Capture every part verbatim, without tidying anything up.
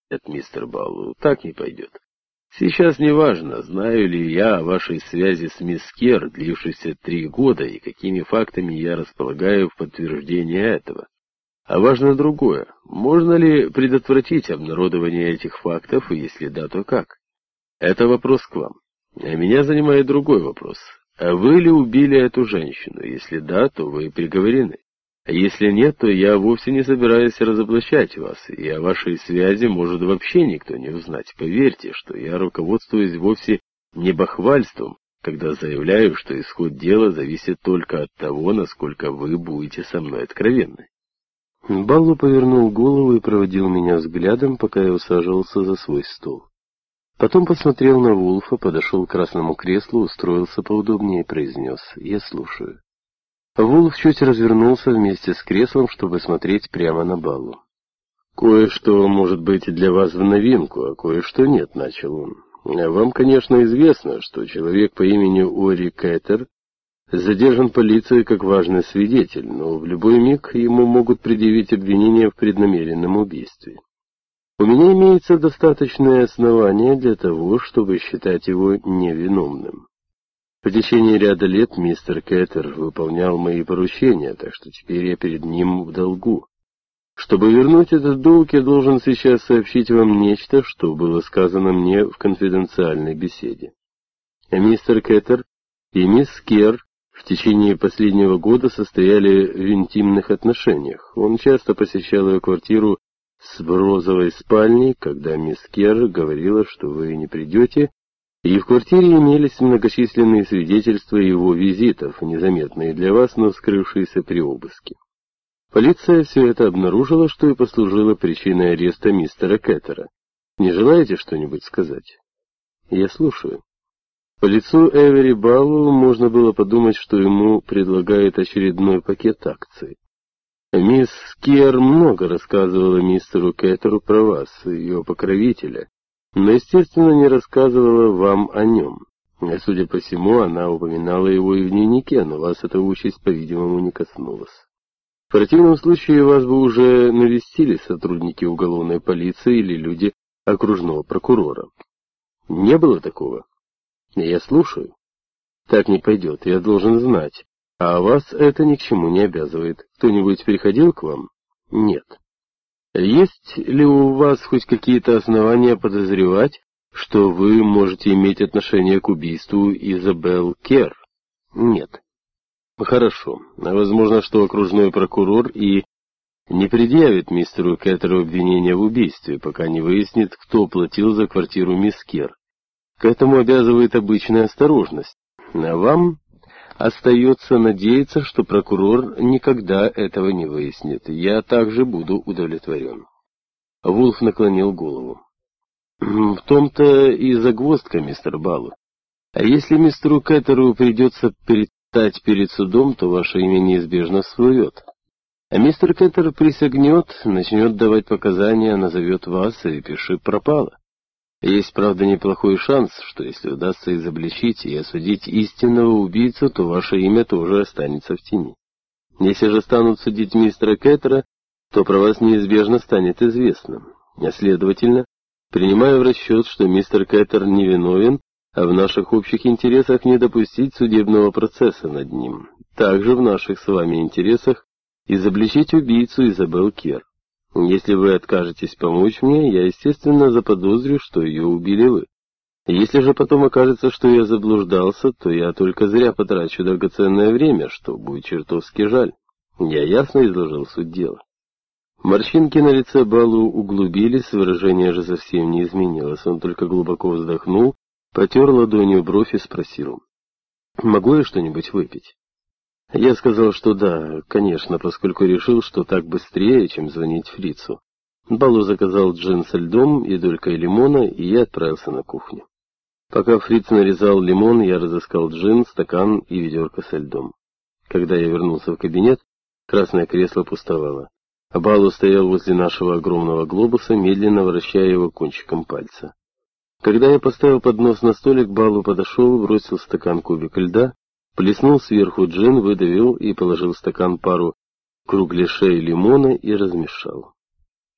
Нет, мистер Баллу, так не пойдет. Сейчас не важно, знаю ли я о вашей связи с мисс Кер, длившейся три года, и какими фактами я располагаю в подтверждение этого. А важно другое. Можно ли предотвратить обнародование этих фактов, и если да, то как? Это вопрос к вам. А меня занимает другой вопрос. А вы ли убили эту женщину? Если да, то вы приговорены. А если нет, то я вовсе не собираюсь разоблачать вас, и о вашей связи может вообще никто не узнать. Поверьте, что я руководствуюсь вовсе не бахвальством, когда заявляю, что исход дела зависит только от того, насколько вы будете со мной откровенны. Баллу повернул голову и проводил меня взглядом, пока я усаживался за свой стол. Потом посмотрел на Вулфа, подошел к красному креслу, устроился поудобнее и произнес: «Я слушаю». Вулф чуть развернулся вместе с креслом, чтобы смотреть прямо на Баллу. «Кое-что может быть для вас в новинку, а кое-что нет», — начал он. «Вам, конечно, известно, что человек по имени Ори Кэтер задержан полицией как важный свидетель, но в любой миг ему могут предъявить обвинение в преднамеренном убийстве. У меня имеется достаточное основание для того, чтобы считать его невиновным. В течение ряда лет мистер Кэтер выполнял мои поручения, так что теперь я перед ним в долгу. Чтобы вернуть этот долг, я должен сейчас сообщить вам нечто, что было сказано мне в конфиденциальной беседе. Мистер Кэтер и мисс Кер в течение последнего года состояли в интимных отношениях. Он часто посещал ее квартиру с розовой спальней, когда мисс Кер говорила, что вы не придете, и в квартире имелись многочисленные свидетельства его визитов, незаметные для вас, но скрывшиеся при обыске. Полиция все это обнаружила, что и послужило причиной ареста мистера Кэтера. Не желаете что-нибудь сказать? Я слушаю. По лицу Эвери Баллу можно было подумать, что ему предлагают очередной пакет акций. Мисс Кер много рассказывала мистеру Кэтеру про вас, ее покровителя, но, естественно, не рассказывала вам о нем. Судя по всему, она упоминала его и в дневнике, но вас эта участь, по-видимому, не коснулась. В противном случае вас бы уже навестили сотрудники уголовной полиции или люди окружного прокурора. Не было такого? Я слушаю. Так не пойдет, я должен знать. А вас это ни к чему не обязывает. Кто-нибудь приходил к вам? Нет. Есть ли у вас хоть какие-то основания подозревать, что вы можете иметь отношение к убийству Изабелл Кер? Нет. Хорошо. Возможно, что окружной прокурор и не предъявит мистеру Кэтеру обвинения в убийстве, пока не выяснит, кто платил за квартиру мисс Кер. К этому обязывает обычная осторожность. А вам остается надеяться, что прокурор никогда этого не выяснит. Я также буду удовлетворен. Вулф наклонил голову. В том-то и загвоздка, мистер Баллу. А если мистеру Кэтеру придется предстать перед судом, то ваше имя неизбежно всплывет. А мистер Кэтер присягнет, начнет давать показания, назовет вас, и пиши пропало. Есть, правда, неплохой шанс, что если удастся изобличить и осудить истинного убийцу, то ваше имя тоже останется в тени. Если же станут судить мистера Кэтера, то про вас неизбежно станет известно. А следовательно, принимая в расчет, что мистер Кэтер невиновен, а в наших общих интересах не допустить судебного процесса над ним. Также в наших с вами интересах изобличить убийцу Изабелл Кер. Если вы откажетесь помочь мне, я, естественно, заподозрю, что ее убили вы. Если же потом окажется, что я заблуждался, то я только зря потрачу драгоценное время, что будет чертовски жаль. Я ясно изложил суть дела. Морщинки на лице Балу углубились, выражение же совсем не изменилось. Он только глубоко вздохнул, потер ладонью бровь и спросил: «Могу я что-нибудь выпить?» Я сказал, что да, конечно, поскольку решил, что так быстрее, чем звонить фрицу. Балу заказал джин со льдом и долькой лимона, и я отправился на кухню. Пока фриц нарезал лимон, я разыскал джин, стакан и ведерко со льдом. Когда я вернулся в кабинет, красное кресло пустовало. Балу стоял возле нашего огромного глобуса, медленно вращая его кончиком пальца. Когда я поставил поднос на столик, Балу подошел, бросил в стакан кубик льда, плеснул сверху джин, выдавил и положил в стакан пару кругляшей лимона и размешал.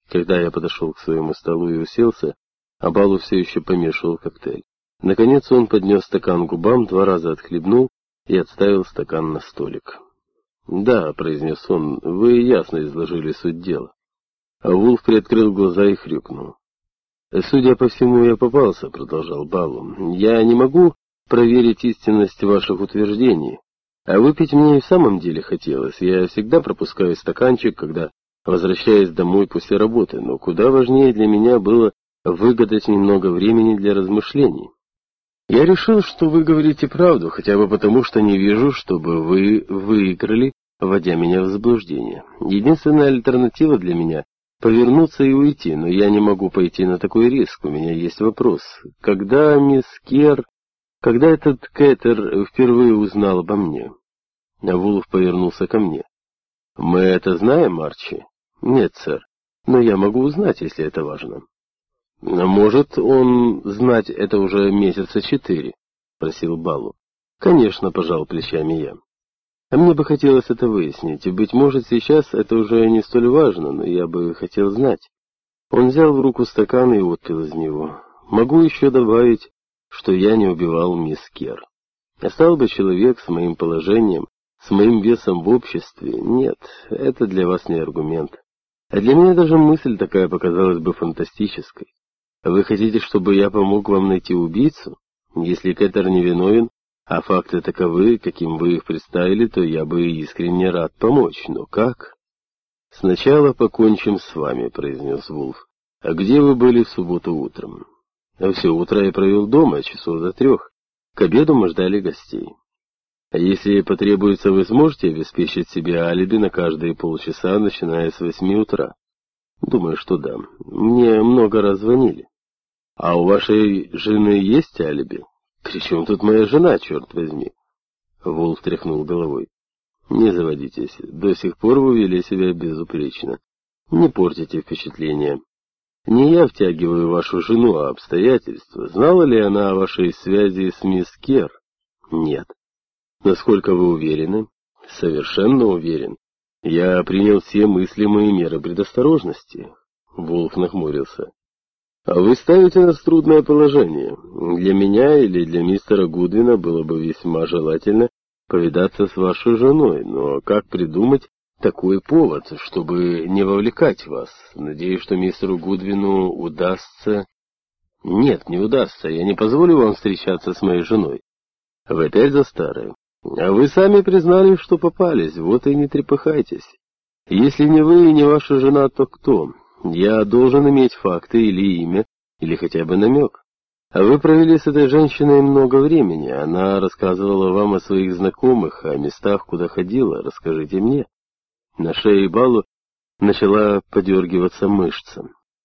Когда я подошел к своему столу и уселся, а Балу все еще помешивал коктейль. Наконец он поднес стакан к губам, два раза отхлебнул и отставил стакан на столик. «Да», — произнес он, — «вы ясно изложили суть дела». А Вулф приоткрыл глаза и хрюкнул. «Судя по всему, я попался», — продолжал Балу. «Я не могу проверить истинность ваших утверждений. А выпить мне и в самом деле хотелось. Я всегда пропускаю стаканчик, когда возвращаюсь домой после работы, но куда важнее для меня было выгадать немного времени для размышлений. Я решил, что вы говорите правду, хотя бы потому, что не вижу, чтобы вы выиграли, вводя меня в заблуждение. Единственная альтернатива для меня — повернуться и уйти, но я не могу пойти на такой риск. У меня есть вопрос. Когда мисс Кер... Когда этот Кэтер впервые узнал обо мне?» А Вулф повернулся ко мне. «Мы это знаем, Арчи?» «Нет, сэр. Но я могу узнать, если это важно». «Может, он знать это уже месяца четыре?» — спросил Балу. «Конечно», — пожал плечами я. «А мне бы хотелось это выяснить, и, быть может, сейчас это уже не столь важно, но я бы хотел знать». Он взял в руку стакан и отпил из него. «Могу еще добавить, что я не убивал мисс Кер. А стал бы человек с моим положением, с моим весом в обществе? Нет, это для вас не аргумент. А для меня даже мысль такая показалась бы фантастической. Вы хотите, чтобы я помог вам найти убийцу? Если Кэтер невиновен, а факты таковы, каким вы их представили, то я бы искренне рад помочь. Но как?» «Сначала покончим с вами», — произнес Вулф. «А где вы были в субботу утром?» «Все утро я провел дома, часов до трех. К обеду мы ждали гостей». «А если потребуется, вы сможете обеспечить себе алиби на каждые полчаса, начиная с восьми утра?» «Думаю, что да. Мне много раз звонили». «А у вашей жены есть алиби?» «При чем тут моя жена, черт возьми?» Вулф тряхнул головой. «Не заводитесь. До сих пор вы вели себя безупречно. Не портите впечатление. Не я втягиваю вашу жену, а обстоятельства. Знала ли она о вашей связи с мисс Кер?» «Нет». «Насколько вы уверены?» «Совершенно уверен. Я принял все мыслимые меры предосторожности». Вулф нахмурился. «А вы ставите нас в трудное положение. Для меня или для мистера Гудвина было бы весьма желательно повидаться с вашей женой, но как придумать такой повод, чтобы не вовлекать вас? Надеюсь, что мистеру Гудвину удастся...» «Нет, не удастся. Я не позволю вам встречаться с моей женой». «Вы опять за старое. А вы сами признали, что попались, вот и не трепыхайтесь. Если не вы и не ваша жена, то кто? Я должен иметь факты или имя, или хотя бы намек. А вы провели с этой женщиной много времени. Она рассказывала вам о своих знакомых, о местах, куда ходила. Расскажите мне». На шее Балу начала подергиваться мышца.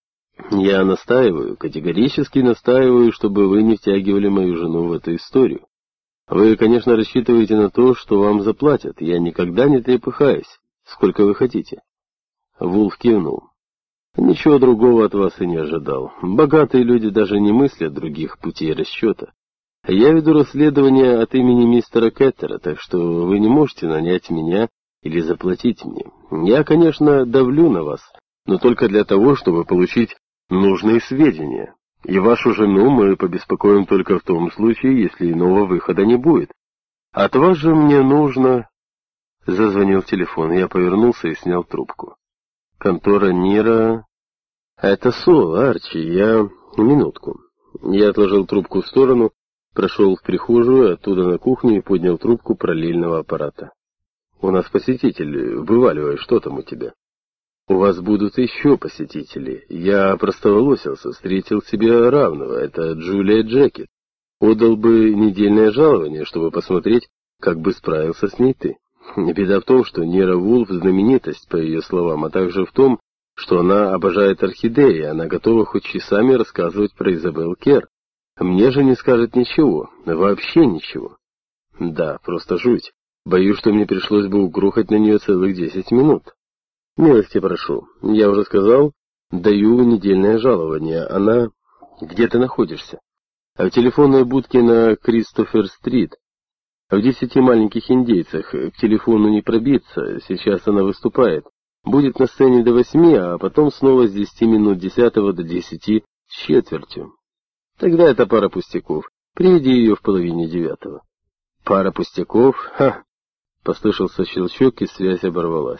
«Я настаиваю, категорически настаиваю, чтобы вы не втягивали мою жену в эту историю. Вы, конечно, рассчитываете на то, что вам заплатят. Я никогда не трепыхаюсь. Сколько вы хотите?» Вулф кивнул. «Ничего другого от вас и не ожидал. Богатые люди даже не мыслят других путей расчета. Я веду расследование от имени мистера Кэттера, так что вы не можете нанять меня или заплатить мне. Я, конечно, давлю на вас, но только для того, чтобы получить нужные сведения. И вашу жену мы побеспокоим только в том случае, если иного выхода не будет. От вас же мне нужно...» Зазвонил телефон, я повернулся и снял трубку. «Контора Нира...» «Это Сол, Арчи, я... Минутку». Я отложил трубку в сторону, прошел в прихожую, оттуда на кухню и поднял трубку параллельного аппарата. «У нас посетитель. Вываливай, что там у тебя?» «У вас будут еще посетители. Я простоволосился, встретил себе равного. Это Джулия Джекет. Отдал бы недельное жалование, чтобы посмотреть, как бы справился с ней ты. Беда в том, что Нира Вулф знаменитость, по ее словам, а также в том, что она обожает орхидеи, она готова хоть часами рассказывать про Изабелл Кер. Мне же не скажет ничего, вообще ничего. Да, просто жуть. Боюсь, что мне пришлось бы угрохать на нее целых десять минут. Милости прошу. Я уже сказал, даю недельное жалование. Она... Где ты находишься?» «В телефонной будке на Кристофер-стрит. В десяти маленьких индейцах. К телефону не пробиться. Сейчас она выступает. Будет на сцене до восьми, а потом снова с десяти минут десятого до десяти с четвертью. Тогда это пара пустяков. Приведи ее в половине девятого. Пара пустяков? Ха! Послышался щелчок, и связь оборвалась.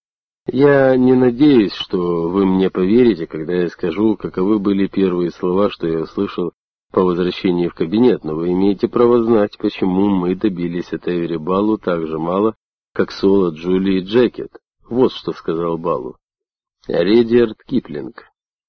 Я не надеюсь, что вы мне поверите, когда я скажу, каковы были первые слова, что я услышал по возвращении в кабинет, но вы имеете право знать, почему мы добились от Эвери Баллу так же мало, как соло Джулии Джекет. Вот что сказал Баллу. Редиард Киплинг.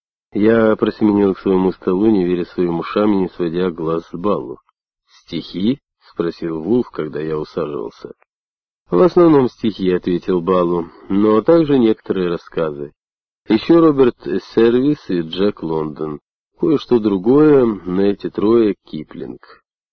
Я просеменил к своему столу, не веря своим ушам и не сводя глаз с Баллу. «Стихи?» — спросил Вулф, когда я усаживался. «В основном стихи», — ответил Баллу, — «но также некоторые рассказы. Еще Роберт Сервис и Джек Лондон. Кое-что другое, но эти трое — Киплинг.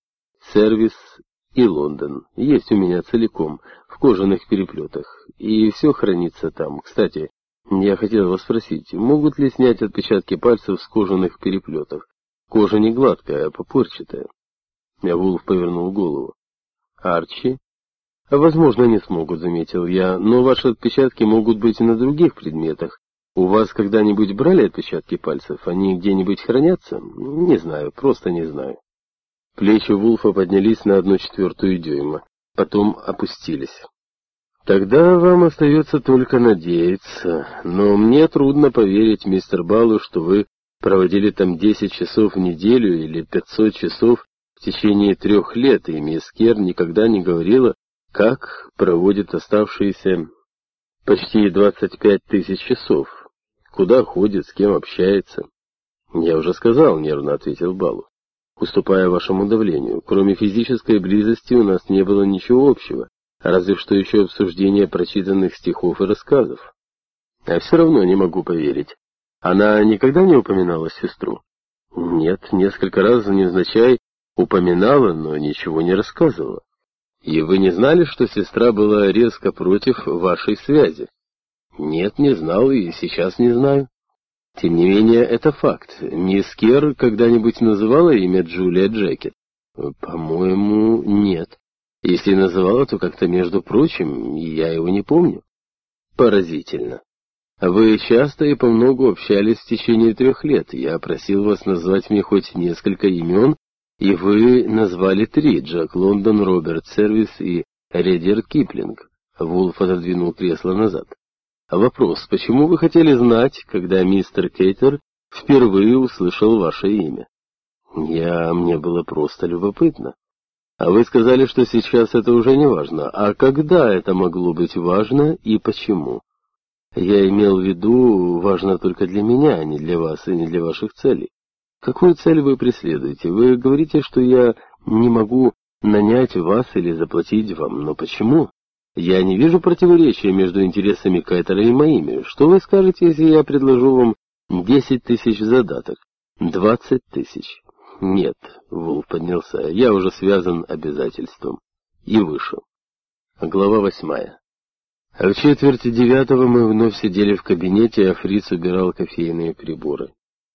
Сервис и Лондон есть у меня целиком, в кожаных переплетах, и все хранится там. Кстати, я хотел вас спросить, могут ли снять отпечатки пальцев с кожаных переплетов? Кожа не гладкая, а попорчатая». Вулф повернул голову. «Арчи?» «Возможно, не смогут», — заметил я, — «но ваши отпечатки могут быть и на других предметах. У вас когда-нибудь брали отпечатки пальцев? Они где-нибудь хранятся? Не знаю, просто не знаю». Плечи Вулфа поднялись на одну четвертую дюйма, потом опустились. «Тогда вам остается только надеяться. Но мне трудно поверить, мистер Баллу, что вы проводили там десять часов в неделю или пятьсот часов в течение трех лет, и мисс Кер никогда не говорила, как проводит оставшиеся почти двадцать пять тысяч часов. Куда ходит, с кем общается?» «Я уже сказал», — нервно ответил Баллу, уступая вашему давлению. «Кроме физической близости у нас не было ничего общего, разве что еще обсуждение прочитанных стихов и рассказов. А все равно не могу поверить. Она никогда не упоминала сестру?» «Нет, несколько раз невзначай упоминала, но ничего не рассказывала». «И вы не знали, что сестра была резко против вашей связи?» «Нет, не знал и сейчас не знаю». «Тем не менее, это факт. Мисс Кер когда-нибудь называла имя Джулия Джекет?» «По-моему, нет. Если называла, то как-то между прочим, я его не помню». «Поразительно. Вы часто и помногу общались в течение трех лет. Я просил вас назвать мне хоть несколько имен, и вы назвали три: Джек Лондон, Роберт Сервис и Редиард Киплинг». Вулф отодвинул кресло назад. «Вопрос, почему вы хотели знать, когда мистер Кейтер впервые услышал ваше имя?» «Я... мне было просто любопытно». «А вы сказали, что сейчас это уже не важно. А когда это могло быть важно и почему?» «Я имел в виду, важно только для меня, а не для вас и не для ваших целей». «Какую цель вы преследуете? Вы говорите, что я не могу нанять вас или заплатить вам, но почему? Я не вижу противоречия между интересами Кайтера и моими. Что вы скажете, если я предложу вам десять тысяч задаток? Двадцать тысяч?» «Нет», — Вулф поднялся, — «я уже связан обязательством». И вышел. Глава восьмая. В четверти девятого мы вновь сидели в кабинете, а Фриц убирал кофейные приборы.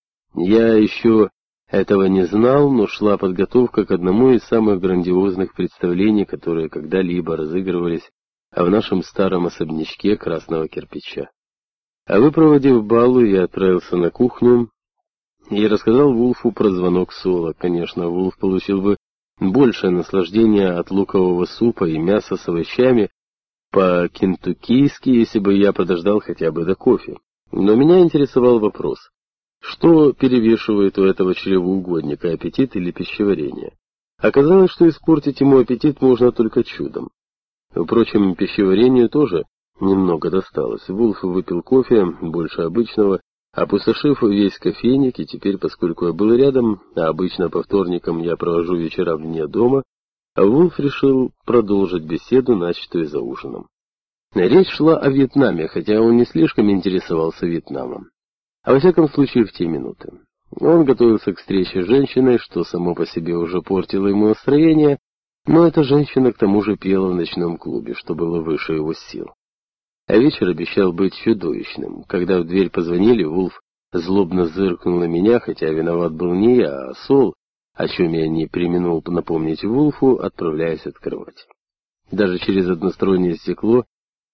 Я еще этого не знал, но шла подготовка к одному из самых грандиозных представлений, которые когда-либо разыгрывались в нашем старом особнячке красного кирпича. А выпроводив Баллу, я отправился на кухню и рассказал Вулфу про звонок Соло. Конечно, Вулф получил бы большее наслаждение от лукового супа и мяса с овощами по-кентуккийски, если бы я подождал хотя бы до кофе. Но меня интересовал вопрос: что перевешивает у этого чревоугодника, аппетит или пищеварение? Оказалось, что испортить ему аппетит можно только чудом. Впрочем, пищеварению тоже немного досталось. Вулф выпил кофе, больше обычного, опустошив весь кофейник, и теперь, поскольку я был рядом, а обычно по вторникам я провожу вечера вне дома, Вулф решил продолжить беседу, начатую за ужином. Речь шла о Вьетнаме, хотя он не слишком интересовался Вьетнамом. А во всяком случае, в те минуты. Он готовился к встрече с женщиной, что само по себе уже портило ему настроение, но эта женщина к тому же пела в ночном клубе, что было выше его сил. А вечер обещал быть чудовищным. Когда в дверь позвонили, Вулф злобно зыркнул на меня, хотя виноват был не я, а Сол, о чем я не преминул напомнить Вулфу, отправляясь открывать. Даже через одностороннее стекло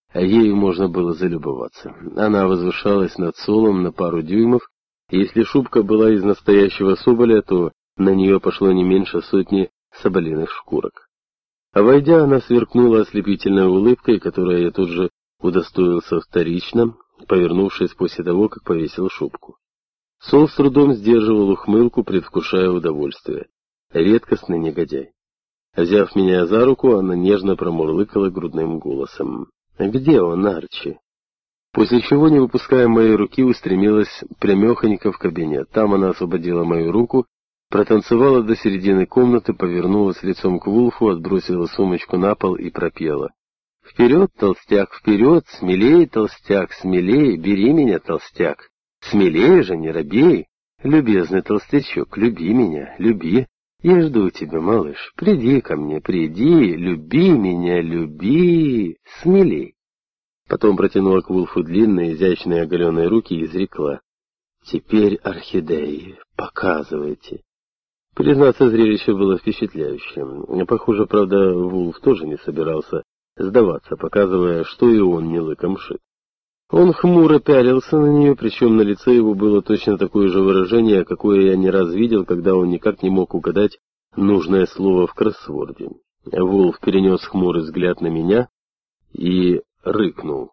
а ею можно было залюбоваться. Она возвышалась над Солом на пару дюймов, и если шубка была из настоящего соболя, то на нее пошло не меньше сотни соболиных шкурок. А войдя, она сверкнула ослепительной улыбкой, которой я тут же удостоился вторично, повернувшись после того, как повесил шубку. Сол с трудом сдерживал ухмылку, предвкушая удовольствие. Редкостный негодяй. Взяв меня за руку, она нежно промурлыкала грудным голосом: «Где он, Арчи?» После чего, не выпуская моей руки, устремилась прямехонько в кабинет. Там она освободила мою руку, протанцевала до середины комнаты, повернулась лицом к Вулфу, отбросила сумочку на пол и пропела: «Вперед, толстяк, вперед! Смелее, толстяк, смелее! Бери меня, толстяк! Смелее же, не робей! Любезный толстячок, люби меня, люби! Я жду тебя, малыш! Приди ко мне, приди! Люби меня, люби! Смелей!» Потом протянула к Вулфу длинные, изящные оголенные руки и изрекла: «Теперь, орхидеи, показывайте». Признаться, зрелище было впечатляющим. Похоже, правда, Вулф тоже не собирался сдаваться, показывая, что и он не лыком шит. Он хмуро пялился на нее, причем на лице его было точно такое же выражение, какое я не раз видел, когда он никак не мог угадать нужное слово в кроссворде. Вулф перенес хмурый взгляд на меня и рыкнул: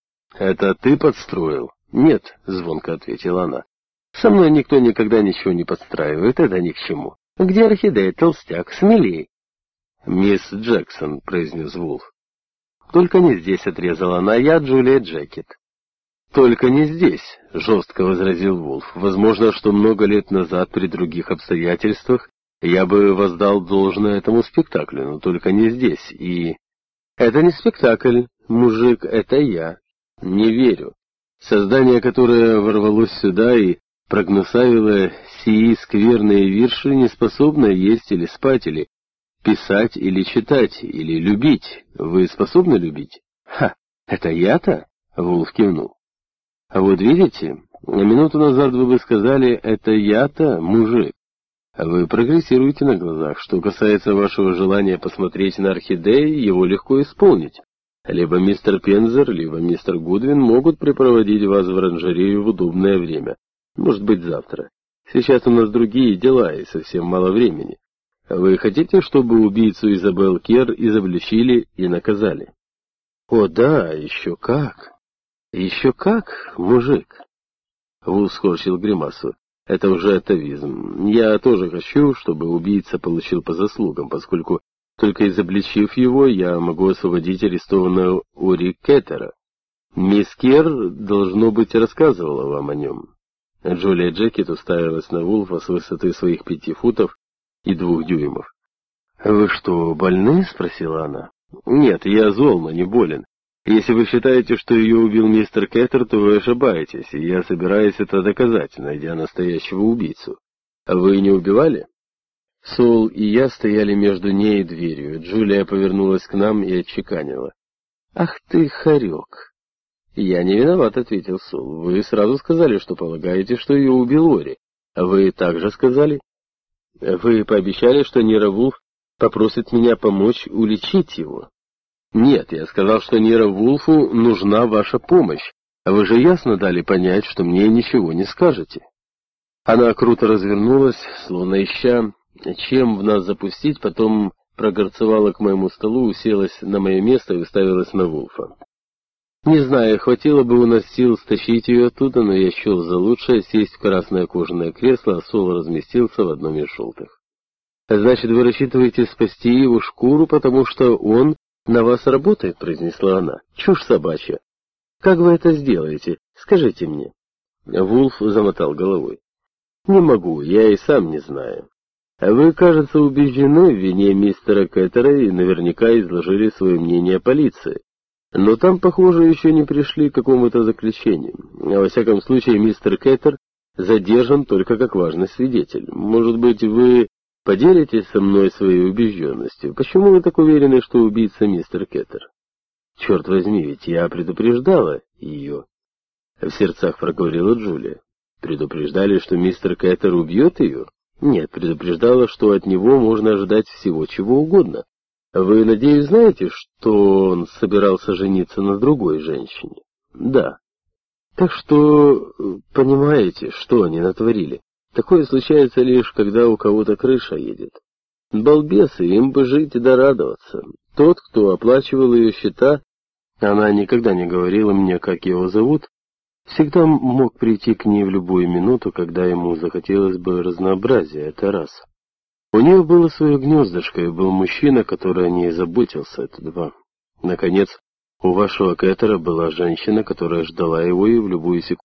«Это ты подстроил?» «Нет», — звонко ответила она. «Со мной никто никогда ничего не подстраивает, это ни к чему. Где орхидея, толстяк, смелей?» «Мисс Джексон», — произнес Вулф. «Только не здесь», — отрезала она, — «я Джулия Джекет». «Только не здесь», — жестко возразил Вулф. «Возможно, что много лет назад, при других обстоятельствах, я бы воздал должное этому спектаклю, но только не здесь, и...» «Это не спектакль, мужик, это я. Не верю. Создание, которое ворвалось сюда и прогнусавило сии скверные вирши, не способно есть или спать, или писать, или читать, или любить. Вы способны любить?» «Ха, это я-то?» — Вулф кивнул. «А вот видите, минуту назад вы бы сказали: это я-то мужик. Вы прогрессируете на глазах. Что касается вашего желания посмотреть на орхидеи, его легко исполнить. Либо мистер Пензер, либо мистер Гудвин могут припроводить вас в оранжерею в удобное время. Может быть, завтра. Сейчас у нас другие дела и совсем мало времени. Вы хотите, чтобы убийцу Изабелл Кер изобличили и наказали?» «О да, еще как! Еще как, мужик!» Вулф скорчил гримасу. «Это уже атовизм. Я тоже хочу, чтобы убийца получил по заслугам, поскольку, только изобличив его, я могу освободить арестованного Ори Кеттера. Мисс Кер, должно быть, рассказывала вам о нем». Джулия Джекет уставилась на Вулфа с высоты своих пяти футов и двух дюймов. «Вы что, больны?» — спросила она. «Нет, я зол, но не болен. Если вы считаете, что ее убил мистер Кеттер, то вы ошибаетесь, и я собираюсь это доказать, найдя настоящего убийцу. А вы не убивали?» Сол и я стояли между ней и дверью. Джулия повернулась к нам и отчеканила: «Ах ты, хорек!» «Я не виноват», — ответил Сол. «Вы сразу сказали, что полагаете, что ее убил Ори. А вы также сказали? Вы пообещали, что Нира Вулф попросит меня помочь уличить его». «Нет, я сказал, что Нира Вулфу нужна ваша помощь, а вы же ясно дали понять, что мне ничего не скажете». Она круто развернулась, словно ища, чем в нас запустить, потом прогорцевала к моему столу, уселась на мое место и уставилась на Вулфа. Не знаю, хватило бы у нас сил стащить ее оттуда, но я счел за лучшее сесть в красное кожаное кресло, а Сол разместился в одном из желтых. «Значит, вы рассчитываете спасти его шкуру, потому что он на вас работает?» — произнесла она. «Чушь собачья. Как вы это сделаете? Скажите мне». Вулф замотал головой. «Не могу, я и сам не знаю. Вы, кажется, убеждены в вине мистера Кеттера и наверняка изложили свое мнение полиции. Но там, похоже, еще не пришли к какому-то заключению. Во всяком случае, мистер Кеттер задержан только как важный свидетель. Может быть, вы поделитесь со мной своей убежденностью? Почему вы так уверены, что убийца мистер Кеттер?» «Черт возьми, ведь я предупреждала ее», — в сердцах проговорила Джулия. «Предупреждали, что мистер Кеттер убьет ее?» «Нет, предупреждала, что от него можно ожидать всего чего угодно. Вы, надеюсь, знаете, что он собирался жениться на другой женщине? Да. Так что, понимаете, что они натворили? Такое случается лишь, когда у кого-то крыша едет. Балбесы, им бы жить да радоваться. Тот, кто оплачивал ее счета, она никогда не говорила мне, как его зовут, всегда мог прийти к ней в любую минуту, когда ему захотелось бы разнообразия, это раз. У нее было свое гнездышко, и был мужчина, который о ней заботился, это два. Наконец, у вашего Кэтера была женщина, которая ждала его и в любую секунду